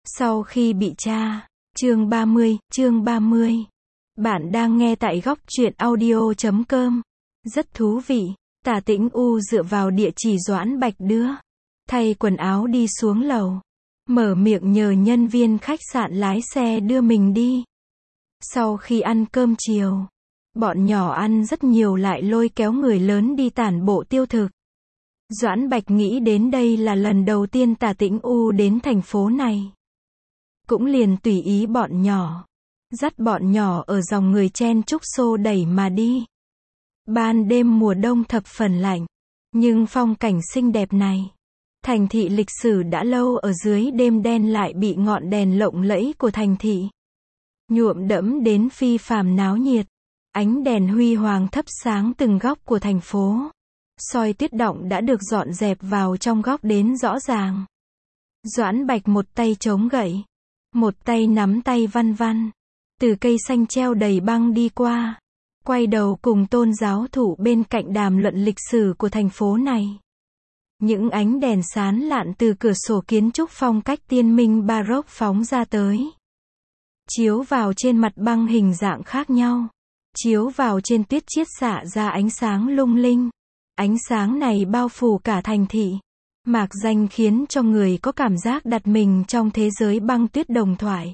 Sau khi bị tra. Chương 30. Bạn đang nghe tại góc truyện audio.com. Rất thú vị. Tả Tĩnh U dựa vào địa chỉ Doãn Bạch đưa. Thay quần áo đi xuống lầu. Mở miệng nhờ nhân viên khách sạn lái xe đưa mình đi. Sau khi ăn cơm chiều, bọn nhỏ ăn rất nhiều lại lôi kéo người lớn đi tản bộ tiêu thực. Doãn Bạch nghĩ đến đây là lần đầu tiên Tả Tĩnh U đến thành phố này. Cũng liền tùy ý bọn nhỏ. Dắt bọn nhỏ ở dòng người chen chúc xô đẩy mà đi. Ban đêm mùa đông thập phần lạnh. Nhưng phong cảnh xinh đẹp này. Thành thị lịch sử đã lâu ở dưới đêm đen lại bị ngọn đèn lộng lẫy của thành thị nhuộm đẫm đến phi phàm náo nhiệt. Ánh đèn huy hoàng thắp sáng từng góc của thành phố. Soi tuyết động đã được dọn dẹp vào trong góc đến rõ ràng. Doãn Bạch một tay chống gậy, một tay nắm tay văn văn. Từ cây xanh treo đầy băng đi qua. Quay đầu cùng Tôn giáo thụ bên cạnh đàm luận lịch sử của thành phố này. Những ánh đèn sáng lạn từ cửa sổ kiến trúc phong cách tiên minh Baroque phóng ra tới. Chiếu vào trên mặt băng hình dạng khác nhau. Chiếu vào trên tuyết chiết xạ ra ánh sáng lung linh. Ánh sáng này bao phủ cả thành thị. Mạc danh khiến cho người có cảm giác đặt mình trong thế giới băng tuyết đồng thoại.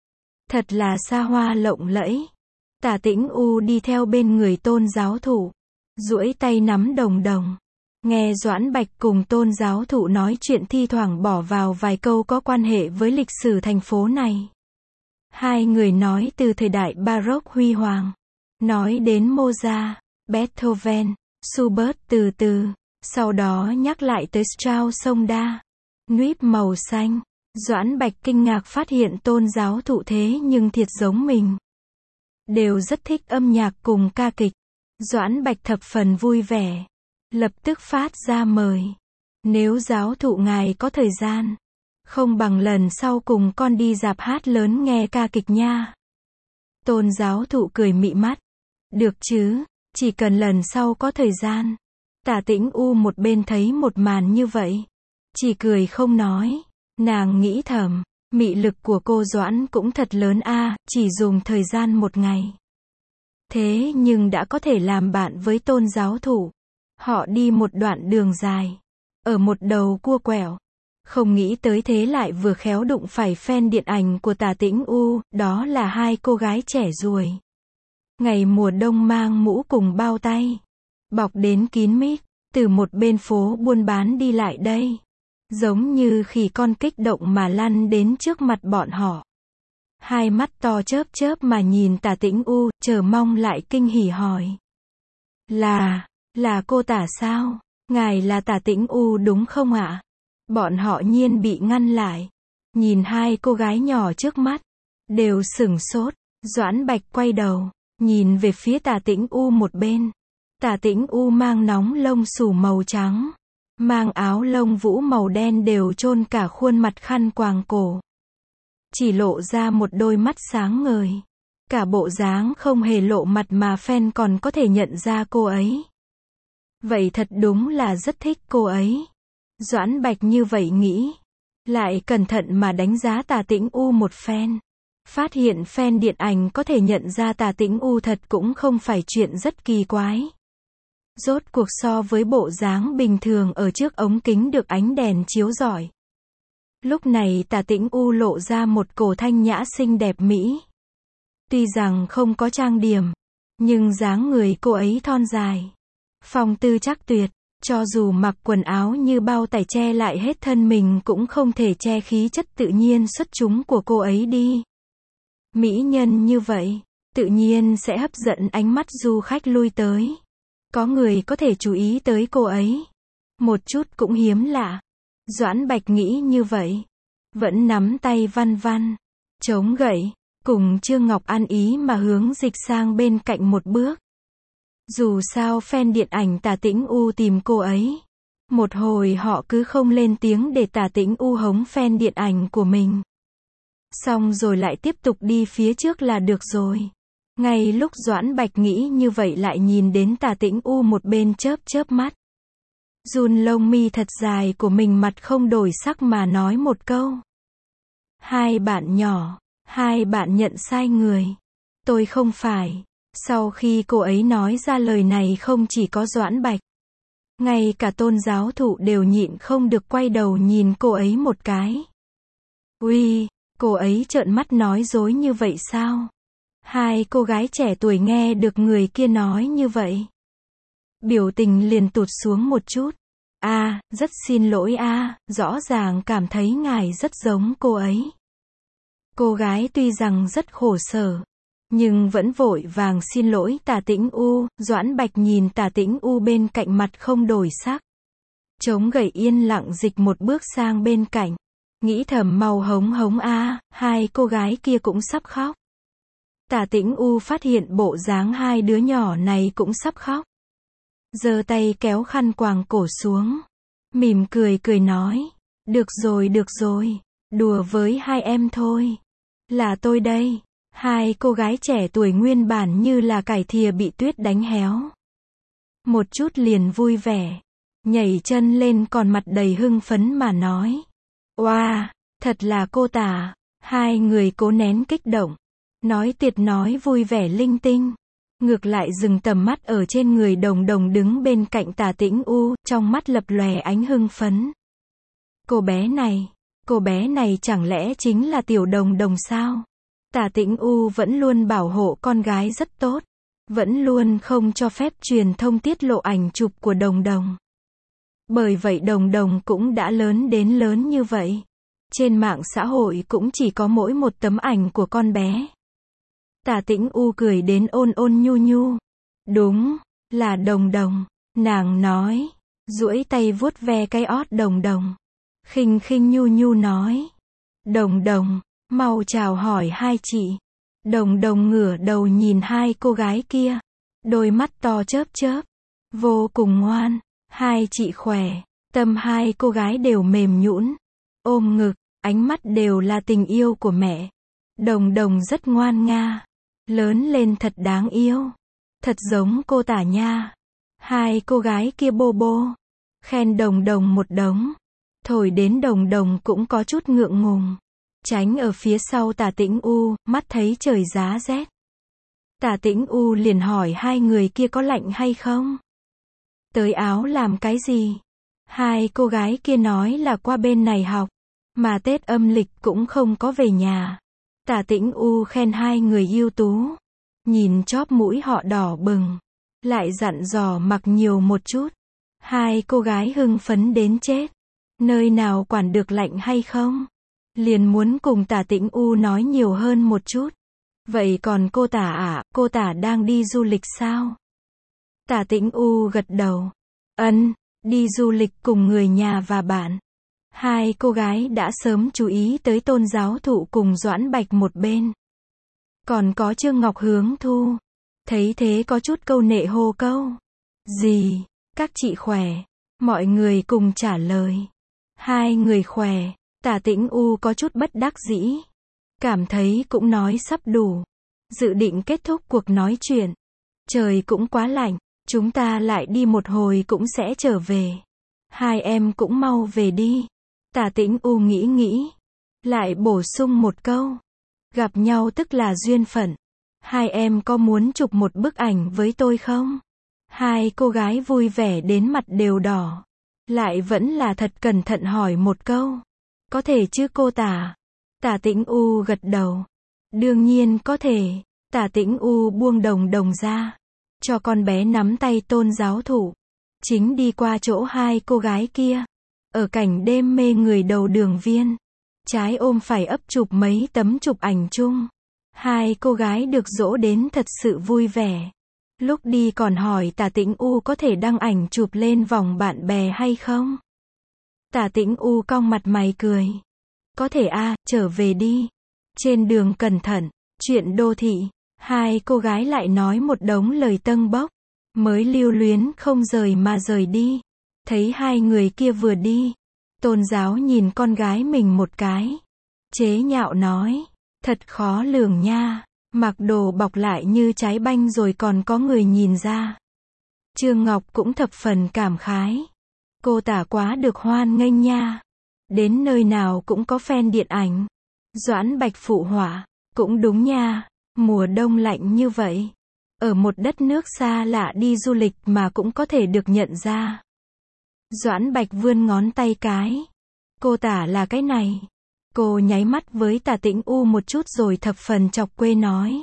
Thật là xa hoa lộng lẫy. Tả Tĩnh U đi theo bên người Tôn giáo thụ. Duỗi tay nắm đồng đồng. Nghe Doãn Bạch cùng Tôn giáo thụ nói chuyện thi thoảng bỏ vào vài câu có quan hệ với lịch sử thành phố này. Hai người nói từ thời đại Baroque huy hoàng. Nói đến Mozart, Beethoven, Schubert từ từ. Sau đó nhắc lại tới Strauss sông đa. Nuýp màu xanh. Doãn Bạch kinh ngạc phát hiện Tôn giáo thụ thế nhưng thiệt giống mình. Đều rất thích âm nhạc cùng ca kịch. Doãn Bạch thập phần vui vẻ. Lập tức phát ra mời. Nếu giáo thụ ngài có thời gian, không bằng lần sau cùng con đi rạp hát lớn nghe ca kịch nha. Tôn giáo thụ cười mị mắt. Được chứ, chỉ cần lần sau có thời gian. Tả Tĩnh U một bên thấy một màn như vậy. Chỉ cười không nói. Nàng nghĩ thầm, mị lực của cô Doãn cũng thật lớn a, chỉ dùng thời gian một ngày. Thế nhưng đã có thể làm bạn với Tôn giáo thụ. Họ đi một đoạn đường dài. Ở một đầu cua quẹo. Không nghĩ tới thế lại vừa khéo đụng phải fan điện ảnh của Tả Tĩnh U, đó là hai cô gái trẻ ruồi. Ngày mùa đông mang mũ cùng bao tay. Bọc đến kín mít, từ một bên phố buôn bán đi lại đây. Giống như khỉ con kích động mà lăn đến trước mặt bọn họ. Hai mắt to chớp chớp mà nhìn Tả Tĩnh U, chờ mong lại kinh hỉ hỏi. Là cô Tả sao? Ngài là Tả Tĩnh U đúng không ạ? Bọn họ nhiên bị ngăn lại. Nhìn hai cô gái nhỏ trước mắt. Đều sửng sốt. Doãn Bạch quay đầu. Nhìn về phía Tả Tĩnh U một bên. Tả Tĩnh U mang nóng lông xù màu trắng. Mang áo lông vũ màu đen đều chôn cả khuôn mặt khăn quàng cổ. Chỉ lộ ra một đôi mắt sáng ngời. Cả bộ dáng không hề lộ mặt mà fan còn có thể nhận ra cô ấy. Vậy thật đúng là rất thích cô ấy. Doãn Bạch như vậy nghĩ. Lại cẩn thận mà đánh giá Tả Tĩnh U một phen. Phát hiện fan điện ảnh có thể nhận ra Tả Tĩnh U thật cũng không phải chuyện rất kỳ quái. Rốt cuộc so với bộ dáng bình thường ở trước ống kính được ánh đèn chiếu rọi. Lúc này Tả Tĩnh U lộ ra một cổ thanh nhã xinh đẹp mỹ. Tuy rằng không có trang điểm, nhưng dáng người cô ấy thon dài. Phong tư chắc tuyệt, cho dù mặc quần áo như bao tải che lại hết thân mình cũng không thể che khí chất tự nhiên xuất chúng của cô ấy đi. Mỹ nhân như vậy, tự nhiên sẽ hấp dẫn ánh mắt du khách lui tới. Có người có thể chú ý tới cô ấy. Một chút cũng hiếm lạ. Doãn Bạch nghĩ như vậy. Vẫn nắm tay văn văn. Chống gậy. Cùng Trương Ngọc ăn ý mà hướng dịch sang bên cạnh một bước. Dù sao fan điện ảnh Tả Tĩnh U tìm cô ấy. Một hồi họ cứ không lên tiếng để Tả Tĩnh U hống fan điện ảnh của mình. Xong rồi lại tiếp tục đi phía trước là được rồi. Ngay lúc Doãn Bạch nghĩ như vậy lại nhìn đến Tả Tĩnh U một bên chớp chớp mắt. Run lông mi thật dài của mình mặt không đổi sắc mà nói một câu. Hai bạn nhỏ, hai bạn nhận sai người. Tôi không phải. Sau khi cô ấy nói ra lời này không chỉ có Doãn Bạch. Ngay cả Tôn giáo thụ đều nhịn không được quay đầu nhìn cô ấy một cái. Uy, cô ấy trợn mắt nói dối như vậy sao? Hai cô gái trẻ tuổi nghe được người kia nói như vậy. Biểu tình liền tụt xuống một chút. Rất xin lỗi rõ ràng cảm thấy ngài rất giống cô ấy. Cô gái tuy rằng rất khổ sở, nhưng vẫn vội vàng xin lỗi Tả Tĩnh U. Doãn Bạch nhìn Tả Tĩnh U bên cạnh mặt không đổi sắc. Trống gậy yên lặng dịch một bước sang bên cạnh. Nghĩ thầm mau hống hống hai cô gái kia cũng sắp khóc. Tả Tĩnh U phát hiện bộ dáng hai đứa nhỏ này cũng sắp khóc. Giơ tay kéo khăn quàng cổ xuống. Mỉm cười cười nói. Được rồi, đùa với hai em thôi. Là tôi đây. Hai cô gái trẻ tuổi nguyên bản như là cải thìa bị tuyết đánh héo. Một chút liền vui vẻ. Nhảy chân lên còn mặt đầy hưng phấn mà nói. Wow, thật là cô Tả. Hai người cố nén kích động. Nói tiệt nói vui vẻ linh tinh. Ngược lại dừng tầm mắt ở trên người Đồng Đồng đứng bên cạnh Tả Tĩnh U, trong mắt lập lòe ánh hưng phấn. Cô bé này chẳng lẽ chính là tiểu Đồng Đồng sao? Tả Tĩnh U vẫn luôn bảo hộ con gái rất tốt. Vẫn luôn không cho phép truyền thông tiết lộ ảnh chụp của Đồng Đồng. Bởi vậy Đồng Đồng cũng đã lớn đến lớn như vậy. Trên mạng xã hội cũng chỉ có mỗi một tấm ảnh của con bé. Tả Tĩnh U cười đến ôn ôn nhu nhu. Đúng, là Đồng Đồng, nàng nói, duỗi tay vuốt ve cái ót Đồng Đồng. Khinh khinh nhu nhu nói. Đồng Đồng, mau chào hỏi hai chị. Đồng Đồng ngửa đầu nhìn hai cô gái kia. Đôi mắt to chớp chớp. Vô cùng ngoan. Hai chị khỏe. Tâm hai cô gái đều mềm nhũn. Ôm ngực, ánh mắt đều là tình yêu của mẹ. Đồng Đồng rất ngoan nga. Lớn lên thật đáng yêu. Thật giống cô Tả nha. Hai cô gái kia bô bô. Khen Đồng Đồng một đống. Thổi đến Đồng Đồng cũng có chút ngượng ngùng. Tránh ở phía sau Tả Tĩnh U, mắt thấy trời giá rét. Tả Tĩnh U liền hỏi hai người kia có lạnh hay không? Tới áo làm cái gì? Hai cô gái kia nói là qua bên này học. Mà Tết âm lịch cũng không có về nhà. Tả Tĩnh U khen hai người ưu tú. Nhìn chóp mũi họ đỏ bừng. Lại dặn dò mặc nhiều một chút. Hai cô gái hưng phấn đến chết. Nơi nào quản được lạnh hay không? Liền muốn cùng Tả Tĩnh U nói nhiều hơn một chút. Vậy còn cô Tả cô Tả đang đi du lịch sao? Tả Tĩnh U gật đầu. Đi du lịch cùng người nhà và bạn. Hai cô gái đã sớm chú ý tới Tôn giáo thụ cùng Doãn Bạch một bên. Còn có Trương Ngọc Hướng Thu. Thấy thế có chút câu nệ hô câu. Gì? Các chị khỏe. Mọi người cùng trả lời. Hai người khỏe. Tả Tĩnh U có chút bất đắc dĩ. Cảm thấy cũng nói sắp đủ. Dự định kết thúc cuộc nói chuyện. Trời cũng quá lạnh. Chúng ta lại đi một hồi cũng sẽ trở về. Hai em cũng mau về đi. Tả Tĩnh U nghĩ. Lại bổ sung một câu. Gặp nhau tức là duyên phận. Hai em có muốn chụp một bức ảnh với tôi không? Hai cô gái vui vẻ đến mặt đều đỏ. Lại vẫn là thật cẩn thận hỏi một câu. Có thể chứ cô Tả? Tả Tĩnh U gật đầu. Đương nhiên có thể. Tả Tĩnh U buông Đồng Đồng ra. Cho con bé nắm tay Tôn giáo thụ. Chính đi qua chỗ hai cô gái kia. Ở cảnh đêm mê người đầu đường viên. Trái ôm phải ấp chụp mấy tấm chụp ảnh chung. Hai cô gái được dỗ đến thật sự vui vẻ. Lúc đi còn hỏi Tả Tĩnh U có thể đăng ảnh chụp lên vòng bạn bè hay không? Tả Tĩnh U cong mặt mày cười. Có thể trở về đi. Trên đường cẩn thận. Chuyện đô thị. Hai cô gái lại nói một đống lời tâng bốc. Mới lưu luyến không rời mà rời đi. Thấy hai người kia vừa đi. Tôn giáo nhìn con gái mình một cái. Chế nhạo nói. Thật khó lường nha. Mặc đồ bọc lại như trái banh rồi còn có người nhìn ra. Trương Ngọc cũng thập phần cảm khái. Cô Tả quá được hoan nghênh nha. Đến nơi nào cũng có fan điện ảnh. Doãn Bạch phụ họa, cũng đúng nha, mùa đông lạnh như vậy. Ở một đất nước xa lạ đi du lịch mà cũng có thể được nhận ra. Doãn Bạch vươn ngón tay cái. Cô tả là cái này. Cô nháy mắt với Tả Tĩnh U một chút rồi thập phần chọc quê nói.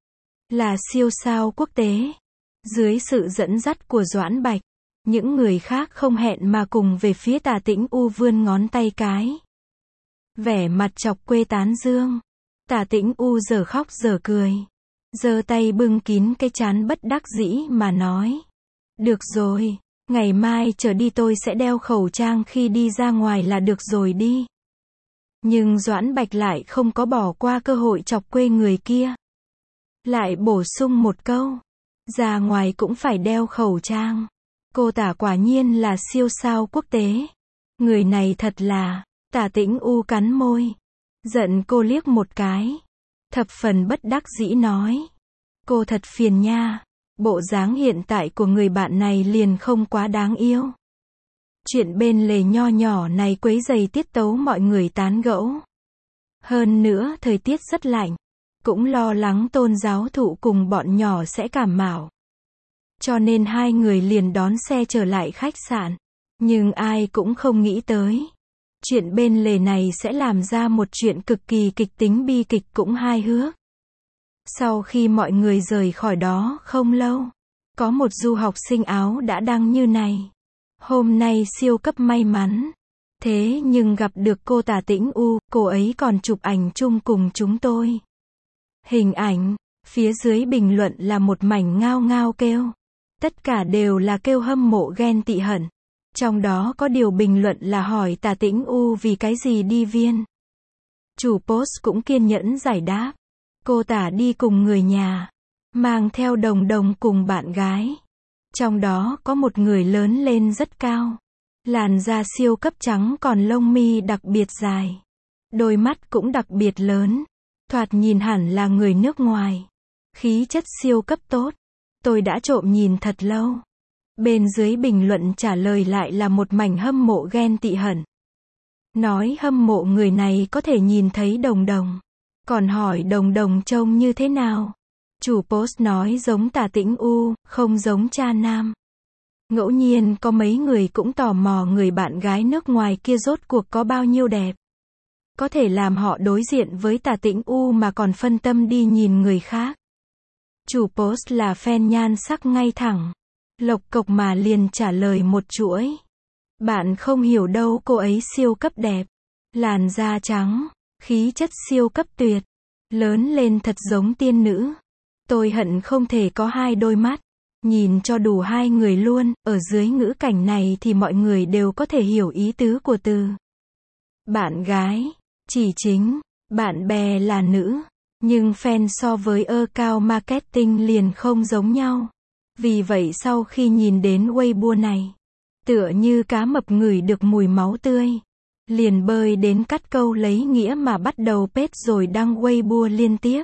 Là siêu sao quốc tế. Dưới sự dẫn dắt của Doãn Bạch, những người khác không hẹn mà cùng về phía Tả Tĩnh U vươn ngón tay cái. Vẻ mặt chọc quê tán dương. Tả Tĩnh U giờ khóc giờ cười. Giơ tay bưng kín cái trán bất đắc dĩ mà nói. Được rồi, ngày mai trở đi tôi sẽ đeo khẩu trang khi đi ra ngoài là được rồi đi. Nhưng Doãn Bạch lại không có bỏ qua cơ hội chọc quê người kia. Lại bổ sung một câu. Ra ngoài cũng phải đeo khẩu trang. Cô tả quả nhiên là siêu sao quốc tế. Người này thật là. Tả Tĩnh U cắn môi. Giận cô liếc một cái. Thập phần bất đắc dĩ nói. Cô thật phiền nha. Bộ dáng hiện tại của người bạn này liền không quá đáng yêu. Chuyện bên lề nho nhỏ này quấy rầy tiết tấu mọi người tán gẫu. Hơn nữa thời tiết rất lạnh. Cũng lo lắng Tôn giáo thụ cùng bọn nhỏ sẽ cảm mạo. Cho nên hai người liền đón xe trở lại khách sạn. Nhưng ai cũng không nghĩ tới. Chuyện bên lề này sẽ làm ra một chuyện cực kỳ kịch tính bi kịch cũng hài hước. Sau khi mọi người rời khỏi đó không lâu, có một du học sinh Áo đã đăng như này. Hôm nay siêu cấp may mắn. Thế nhưng gặp được cô Tả Tĩnh U, cô ấy còn chụp ảnh chung cùng chúng tôi. Hình ảnh, phía dưới bình luận là một mảnh ngao ngao kêu. Tất cả đều là kêu hâm mộ ghen tị hận. Trong đó có điều bình luận là hỏi Tả Tĩnh U vì cái gì đi viên. Chủ post cũng kiên nhẫn giải đáp. Cô tả đi cùng người nhà, mang theo đồng đồng cùng bạn gái. Trong đó có một người lớn lên rất cao. Làn da siêu cấp trắng còn lông mi đặc biệt dài. Đôi mắt cũng đặc biệt lớn. Thoạt nhìn hẳn là người nước ngoài. Khí chất siêu cấp tốt. Tôi đã trộm nhìn thật lâu. Bên dưới bình luận trả lời lại là một mảnh hâm mộ ghen tị hận. Nói hâm mộ người này có thể nhìn thấy đồng đồng. Còn hỏi đồng đồng trông như thế nào? Chủ post nói giống Tả Tĩnh U, không giống cha nam. Ngẫu nhiên có mấy người cũng tò mò người bạn gái nước ngoài kia rốt cuộc có bao nhiêu đẹp. Có thể làm họ đối diện với Tả Tĩnh U mà còn phân tâm đi nhìn người khác. Chủ post là fan nhan sắc ngay thẳng. Lộc cộc mà liền trả lời một chuỗi. Bạn không hiểu đâu, cô ấy siêu cấp đẹp. Làn da trắng, khí chất siêu cấp tuyệt. Lớn lên thật giống tiên nữ. Tôi hận không thể có hai đôi mắt. Nhìn cho đủ hai người luôn. Ở dưới ngữ cảnh này thì mọi người đều có thể hiểu ý tứ của từ bạn gái. Chỉ chính, bạn bè là nữ. Nhưng fan so với account marketing liền không giống nhau. Vì vậy sau khi nhìn đến Weibo này, tựa như cá mập ngửi được mùi máu tươi. Liền bơi đến cắt câu lấy nghĩa mà bắt đầu page rồi đăng Weibo liên tiếp.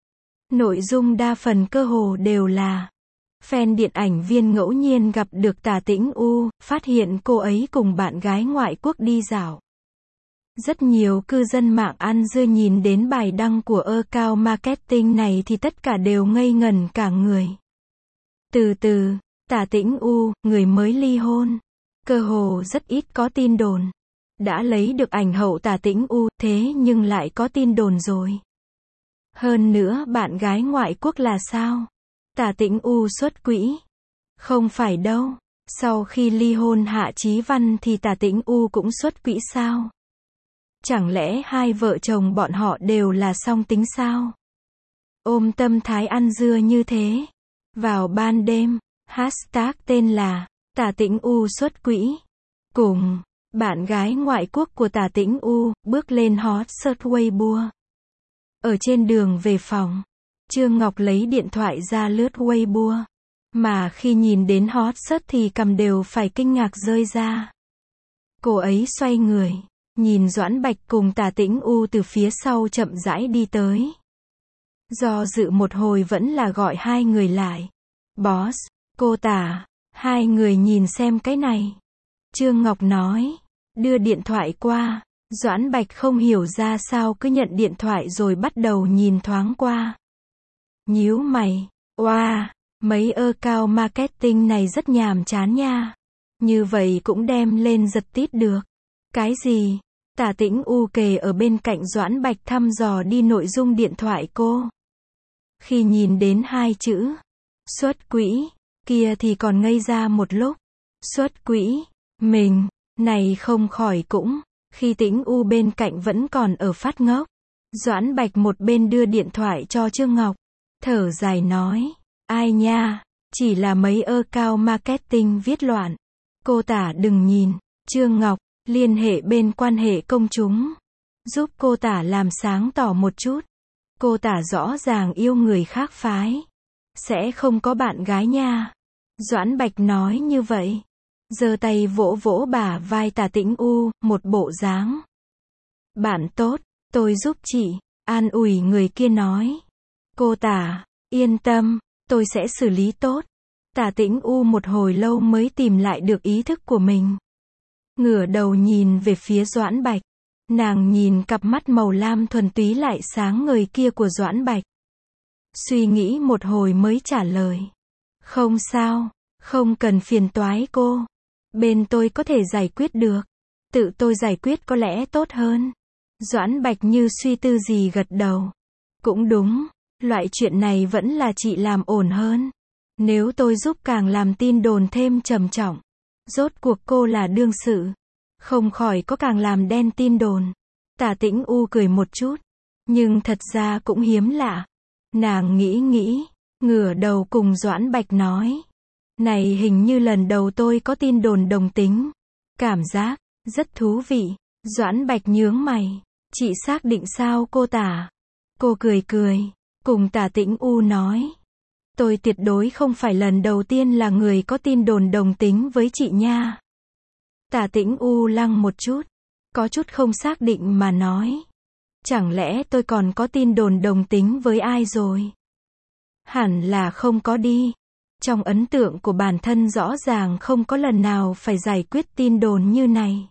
Nội dung đa phần cơ hồ đều là fan điện ảnh viên ngẫu nhiên gặp được Tả Tĩnh U, phát hiện cô ấy cùng bạn gái ngoại quốc đi dạo. Rất nhiều cư dân mạng ăn dưa nhìn đến bài đăng của account marketing này thì tất cả đều ngây ngẩn cả người. Từ từ, Tả Tĩnh U, người mới ly hôn. Cơ hồ rất ít có tin đồn. Đã lấy được ảnh hậu Tả Tĩnh U, thế nhưng lại có tin đồn rồi. Hơn nữa bạn gái ngoại quốc là sao? Tả Tĩnh U xuất quỹ. Không phải đâu. Sau khi ly hôn Hạ Chí Văn thì Tả Tĩnh U cũng xuất quỹ sao? Chẳng lẽ hai vợ chồng bọn họ đều là song tính sao? Ôm tâm thái ăn dưa như thế. Vào ban đêm, hashtag tên là Tả Tĩnh U xuất quỹ. Cùng bạn gái ngoại quốc của Tả Tĩnh U bước lên hot search Weibo. Ở trên đường về phòng, Trương Ngọc lấy điện thoại ra lướt Weibo. Mà khi nhìn đến hot search thì cằm đều phải kinh ngạc rơi ra. Cô ấy xoay người, nhìn Doãn Bạch cùng Tả Tĩnh U từ phía sau chậm rãi đi tới. Do dự một hồi vẫn là gọi hai người lại. Boss, cô Tả, hai người nhìn xem cái này. Trương Ngọc nói, đưa điện thoại qua. Doãn Bạch không hiểu ra sao cứ nhận điện thoại rồi bắt đầu nhìn thoáng qua. Nhíu mày, oa, mấy account marketing này rất nhàm chán nha. Như vậy cũng đem lên giật tít được. Cái gì? Tả Tĩnh U kề ở bên cạnh Doãn Bạch thăm dò đi nội dung điện thoại cô. Khi nhìn đến hai chữ xuất quỹ kia thì còn ngây ra một lúc. Xuất quỹ, mình, này không khỏi cũng. Khi Tĩnh U bên cạnh vẫn còn ở phát ngốc, Doãn Bạch một bên đưa điện thoại cho Trương Ngọc, thở dài nói, ai nha, chỉ là mấy account marketing viết loạn. Cô Tả đừng nhìn, Trương Ngọc, liên hệ bên quan hệ công chúng, giúp cô Tả làm sáng tỏ một chút. Cô Tả rõ ràng yêu người khác phái, sẽ không có bạn gái nha. Doãn Bạch nói như vậy, giơ tay vỗ vỗ bả vai Tả Tĩnh U, một bộ dáng. Bạn tốt, tôi giúp chị, an ủi người kia nói. Cô Tả, yên tâm, tôi sẽ xử lý tốt. Tả Tĩnh U một hồi lâu mới tìm lại được ý thức của mình. Ngửa đầu nhìn về phía Doãn Bạch. Nàng nhìn cặp mắt màu lam thuần túy lại sáng ngời kia của Doãn Bạch. Suy nghĩ một hồi mới trả lời. Không sao, không cần phiền toái cô. Bên tôi có thể giải quyết được. Tự tôi giải quyết có lẽ tốt hơn. Doãn Bạch như suy tư gì gật đầu. Cũng đúng, loại chuyện này vẫn là chị làm ổn hơn. Nếu tôi giúp càng làm tin đồn thêm trầm trọng. Rốt cuộc cô là đương sự. Không khỏi có càng làm đen tin đồn. Tả Tĩnh U cười một chút. Nhưng thật ra cũng hiếm lạ. Nàng nghĩ, ngửa đầu cùng Doãn Bạch nói. Này hình như lần đầu tôi có tin đồn đồng tính. Cảm giác, rất thú vị. Doãn Bạch nhướng mày. Chị xác định sao cô Tả? Cô cười, cùng Tả Tĩnh U nói. Tôi tuyệt đối không phải lần đầu tiên là người có tin đồn đồng tính với chị nha. Tả Tĩnh U lăng một chút. Có chút không xác định mà nói. Chẳng lẽ tôi còn có tin đồn đồng tính với ai rồi? Hẳn là không có đi. Trong ấn tượng của bản thân rõ ràng không có lần nào phải giải quyết tin đồn như này.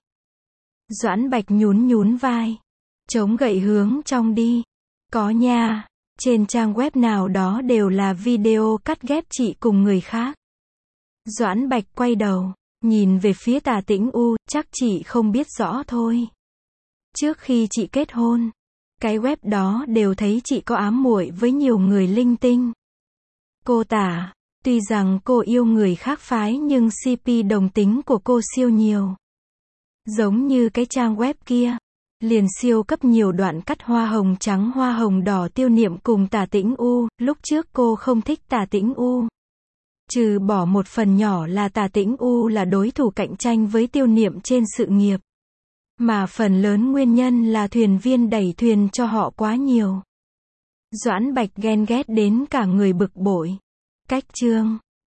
Doãn Bạch nhún vai. Chống gậy hướng trong đi. Có nha. Trên trang web nào đó đều là video cắt ghép chị cùng người khác. Doãn Bạch quay đầu. Nhìn về phía Tả Tĩnh U, chắc chị không biết rõ thôi. Trước khi chị kết hôn, cái web đó đều thấy chị có ám muội với nhiều người linh tinh. Cô Tả, tuy rằng cô yêu người khác phái nhưng CP đồng tính của cô siêu nhiều. Giống như cái trang web kia, liền siêu cấp nhiều đoạn cắt hoa hồng trắng hoa hồng đỏ Tiêu Niệm cùng Tả Tĩnh U, lúc trước cô không thích Tả Tĩnh U. Trừ bỏ một phần nhỏ là Tả Tĩnh U là đối thủ cạnh tranh với Tiêu Niệm trên sự nghiệp. Mà phần lớn nguyên nhân là thuyền viên đẩy thuyền cho họ quá nhiều. Doãn Bạch ghen ghét đến cả người bực bội. Cách chương